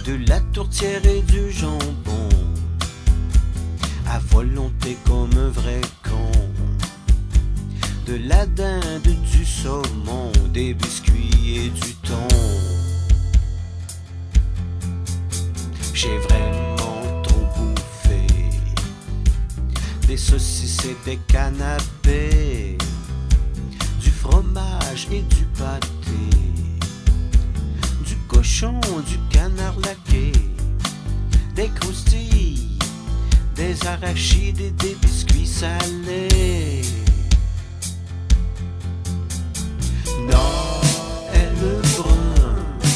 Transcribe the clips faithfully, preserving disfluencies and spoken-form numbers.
de la tourtière et du jambon, à volonté comme un vrai con, de la dinde, du saumon, des biscuits et du thon. J'ai vraiment trop bouffé des saucisses et des canapés, du fromage et du pâté, du cochon, du canard laqué, des croustilles, des arachides et des biscuits salés. Noël brun,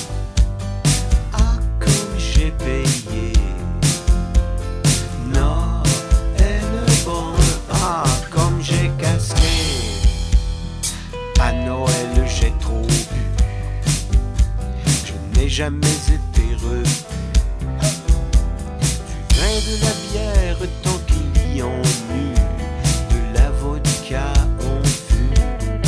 ah comme j'ai payé. Noël brun, ah comme j'ai casqué. À Noël j'ai trop bu, je n'ai jamais été revu. Du vin, de la bière tant qu'il y en eut, de la vodka en fût,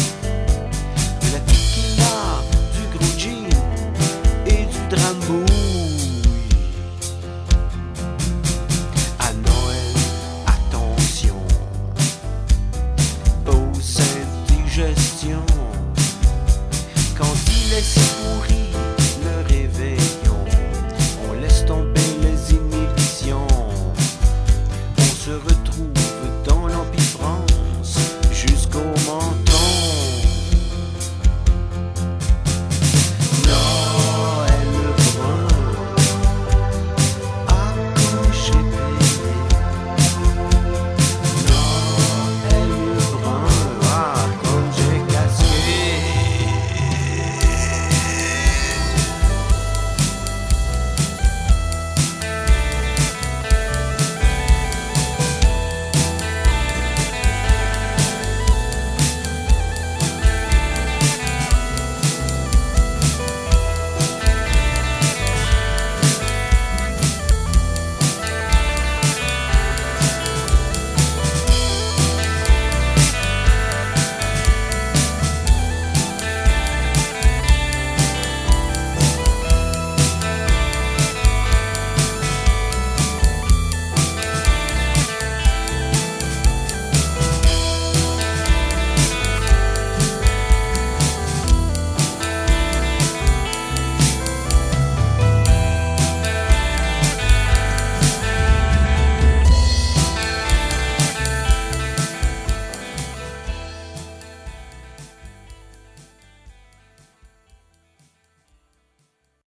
de la tequila, du gros gin et du drambuie.